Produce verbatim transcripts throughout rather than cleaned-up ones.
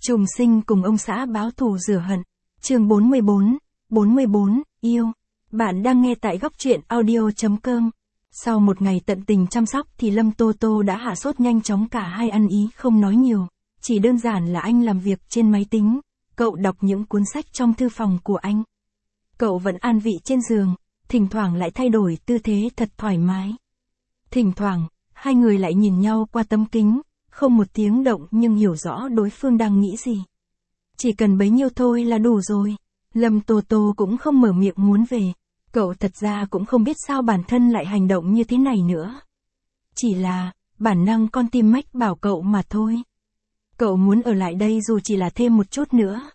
Trùng sinh cùng ông xã báo thù rửa hận. Chương bốn mươi bốn, bốn mươi bốn, yêu. Bạn đang nghe tại góc truyện audio chấm com. Sau một ngày tận tình chăm sóc thì Lâm Tô Tô đã hạ sốt nhanh chóng, cả hai ăn ý không nói nhiều. Chỉ đơn giản là anh làm việc trên máy tính, cậu đọc những cuốn sách trong thư phòng của anh. Cậu vẫn an vị trên giường, thỉnh thoảng lại thay đổi tư thế thật thoải mái. Thỉnh thoảng, hai người lại nhìn nhau qua tấm kính, không một tiếng động nhưng hiểu rõ đối phương đang nghĩ gì. Chỉ cần bấy nhiêu thôi là đủ rồi. Lâm Tô Tô cũng không mở miệng muốn về. Cậu thật ra cũng không biết sao bản thân lại hành động như thế này nữa. Chỉ là, bản năng con tim mách bảo cậu mà thôi. Cậu muốn ở lại đây dù chỉ là thêm một chút nữa.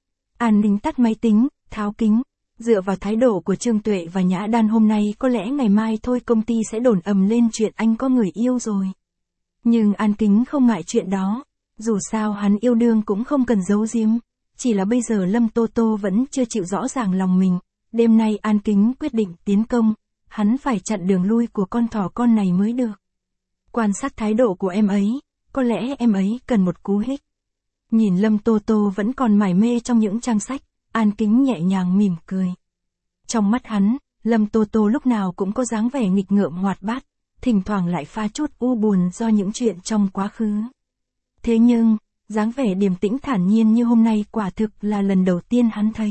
An Ninh tắt máy tính, tháo kính. Dựa vào thái độ của Trương Tuệ và Nhã Đan hôm nay có lẽ ngày mai thôi công ty sẽ đồn ầm lên chuyện anh có người yêu rồi. Nhưng An Kính không ngại chuyện đó. Dù sao hắn yêu đương cũng không cần giấu giếm. Chỉ là bây giờ Lâm Tô Tô vẫn chưa chịu rõ ràng lòng mình. Đêm nay An Kính quyết định tiến công. Hắn phải chặn đường lui của con thỏ con này mới được. Quan sát thái độ của em ấy. Có lẽ em ấy cần một cú hích. Nhìn Lâm Tô Tô vẫn còn mải mê trong những trang sách. An Kính nhẹ nhàng mỉm cười. Trong mắt hắn, Lâm Tô Tô lúc nào cũng có dáng vẻ nghịch ngợm hoạt bát, thỉnh thoảng lại pha chút u buồn do những chuyện trong quá khứ. Thế nhưng, dáng vẻ điềm tĩnh thản nhiên như hôm nay quả thực là lần đầu tiên hắn thấy.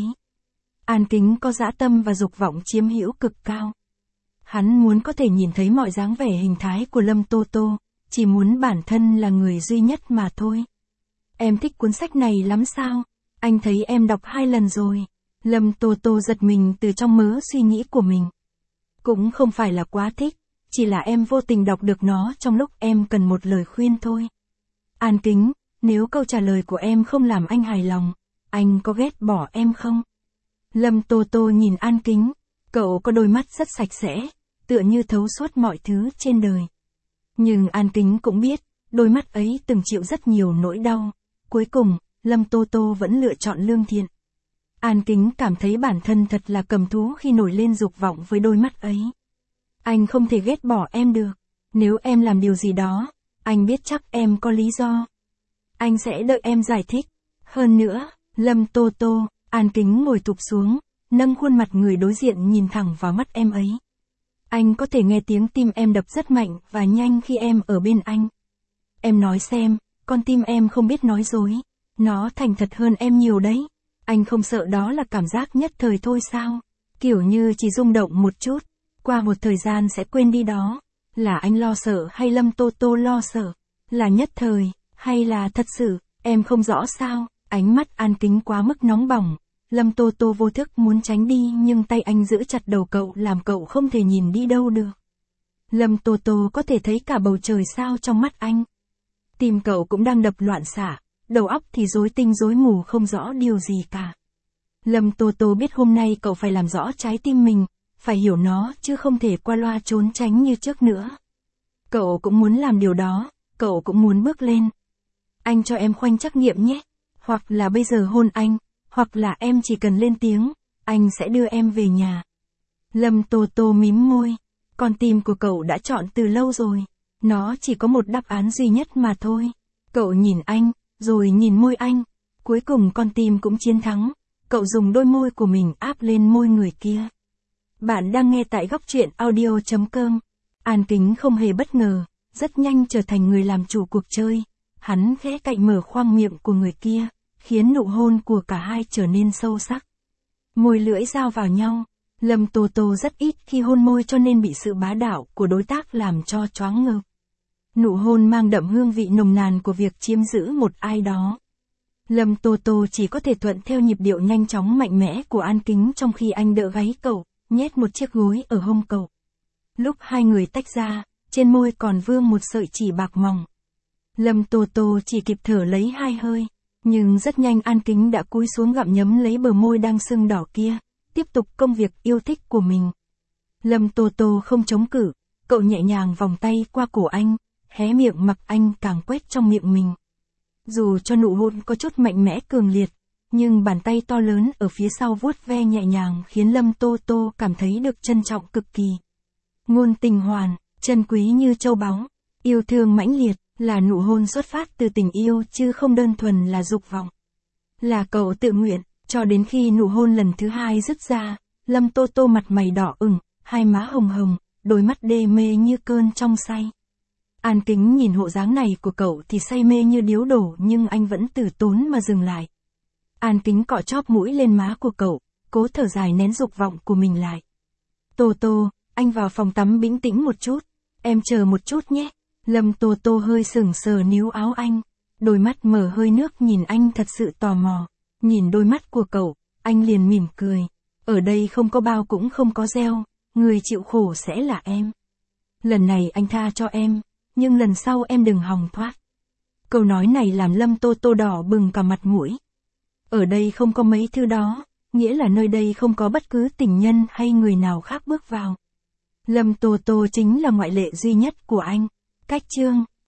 An Kính có dã tâm và dục vọng chiếm hữu cực cao. Hắn muốn có thể nhìn thấy mọi dáng vẻ hình thái của Lâm Tô Tô, chỉ muốn bản thân là người duy nhất mà thôi. Em thích cuốn sách này lắm sao? Anh thấy em đọc hai lần rồi. Lâm Tô Tô giật mình từ trong mớ suy nghĩ của mình. Cũng không phải là quá thích, chỉ là em vô tình đọc được nó trong lúc em cần một lời khuyên thôi. An Kính, nếu câu trả lời của em không làm anh hài lòng, anh có ghét bỏ em không? Lâm Tô Tô nhìn An Kính, cậu có đôi mắt rất sạch sẽ, tựa như thấu suốt mọi thứ trên đời. Nhưng An Kính cũng biết, đôi mắt ấy từng chịu rất nhiều nỗi đau. Cuối cùng, Lâm Tô Tô vẫn lựa chọn lương thiện. An Kính cảm thấy bản thân thật là cầm thú khi nổi lên dục vọng với đôi mắt ấy. Anh không thể ghét bỏ em được. Nếu em làm điều gì đó, anh biết chắc em có lý do. Anh sẽ đợi em giải thích. Hơn nữa, Lâm Tô Tô, An Kính ngồi thụp xuống, nâng khuôn mặt người đối diện nhìn thẳng vào mắt em ấy. Anh có thể nghe tiếng tim em đập rất mạnh và nhanh khi em ở bên anh. Em nói xem, con tim em không biết nói dối. Nó thành thật hơn em nhiều đấy. Anh không sợ đó là cảm giác nhất thời thôi sao? Kiểu như chỉ rung động một chút, qua một thời gian sẽ quên đi đó. Là anh lo sợ hay Lâm Tô Tô lo sợ? Là nhất thời, hay là thật sự? Em không rõ sao? Ánh mắt An Kính quá mức nóng bỏng. Lâm Tô Tô vô thức muốn tránh đi nhưng tay anh giữ chặt đầu cậu làm cậu không thể nhìn đi đâu được. Lâm Tô Tô có thể thấy cả bầu trời sao trong mắt anh. Tim cậu cũng đang đập loạn xạ. Đầu óc thì rối tinh rối mù không rõ điều gì cả. Lâm Tô Tô biết hôm nay cậu phải làm rõ trái tim mình, phải hiểu nó chứ không thể qua loa trốn tránh như trước nữa. Cậu cũng muốn làm điều đó, cậu cũng muốn bước lên. Anh cho em khoanh trắc nghiệm nhé, hoặc là bây giờ hôn anh, hoặc là em chỉ cần lên tiếng, anh sẽ đưa em về nhà. Lâm Tô Tô mím môi, con tim của cậu đã chọn từ lâu rồi, nó chỉ có một đáp án duy nhất mà thôi. Cậu nhìn anh, rồi nhìn môi anh, cuối cùng con tim cũng chiến thắng, cậu dùng đôi môi của mình áp lên môi người kia. Bạn đang nghe tại góc truyện audio chấm com. An Kính không hề bất ngờ, rất nhanh trở thành người làm chủ cuộc chơi. Hắn khẽ cạnh mở khoang miệng của người kia, khiến nụ hôn của cả hai trở nên sâu sắc. Môi lưỡi giao vào nhau, Lâm Tô Tô rất ít khi hôn môi cho nên bị sự bá đạo của đối tác làm cho choáng ngợp. Nụ hôn mang đậm hương vị nồng nàn của việc chiếm giữ một ai đó. Lâm Tô Tô chỉ có thể thuận theo nhịp điệu nhanh chóng mạnh mẽ của An Kính trong khi anh đỡ gáy cậu, nhét một chiếc gối ở hông cậu. Lúc hai người tách ra, trên môi còn vương một sợi chỉ bạc mỏng. Lâm Tô Tô chỉ kịp thở lấy hai hơi, nhưng rất nhanh An Kính đã cúi xuống gặm nhấm lấy bờ môi đang sưng đỏ kia, tiếp tục công việc yêu thích của mình. Lâm Tô Tô không chống cự, cậu nhẹ nhàng vòng tay qua cổ anh, hé miệng mặc anh càng quét trong miệng mình. Dù cho nụ hôn có chút mạnh mẽ cường liệt, nhưng bàn tay to lớn ở phía sau vuốt ve nhẹ nhàng khiến Lâm Tô Tô cảm thấy được trân trọng cực kỳ. Ngôn tình hoàn, chân quý như châu báu, yêu thương mãnh liệt, Là nụ hôn xuất phát từ tình yêu chứ không đơn thuần là dục vọng. Là cậu tự nguyện, cho đến khi nụ hôn lần thứ hai dứt ra, Lâm Tô Tô mặt mày đỏ ửng, hai má hồng hồng, đôi mắt đê mê như cơn trong say. An Kính nhìn hộ dáng này của cậu thì say mê như điếu đổ nhưng anh vẫn từ tốn mà dừng lại. An Kính cọ chóp mũi lên má của cậu, cố thở dài nén dục vọng của mình lại. Tô Tô, anh vào phòng tắm bĩnh tĩnh một chút, em chờ một chút nhé. Lâm Tô Tô hơi sững sờ níu áo anh, đôi mắt mở hơi nước nhìn anh thật sự tò mò. Nhìn đôi mắt của cậu, anh liền mỉm cười. Ở đây không có bao cũng không có gieo, người chịu khổ sẽ là em. Lần này anh tha cho em, nhưng lần sau em đừng hòng thoát. Câu nói này làm Lâm Tô Tô đỏ bừng cả mặt mũi. Ở đây không có mấy thứ đó, nghĩa là nơi đây không có bất cứ tình nhân hay người nào khác bước vào. Lâm Tô Tô chính là ngoại lệ duy nhất của anh. Cách chương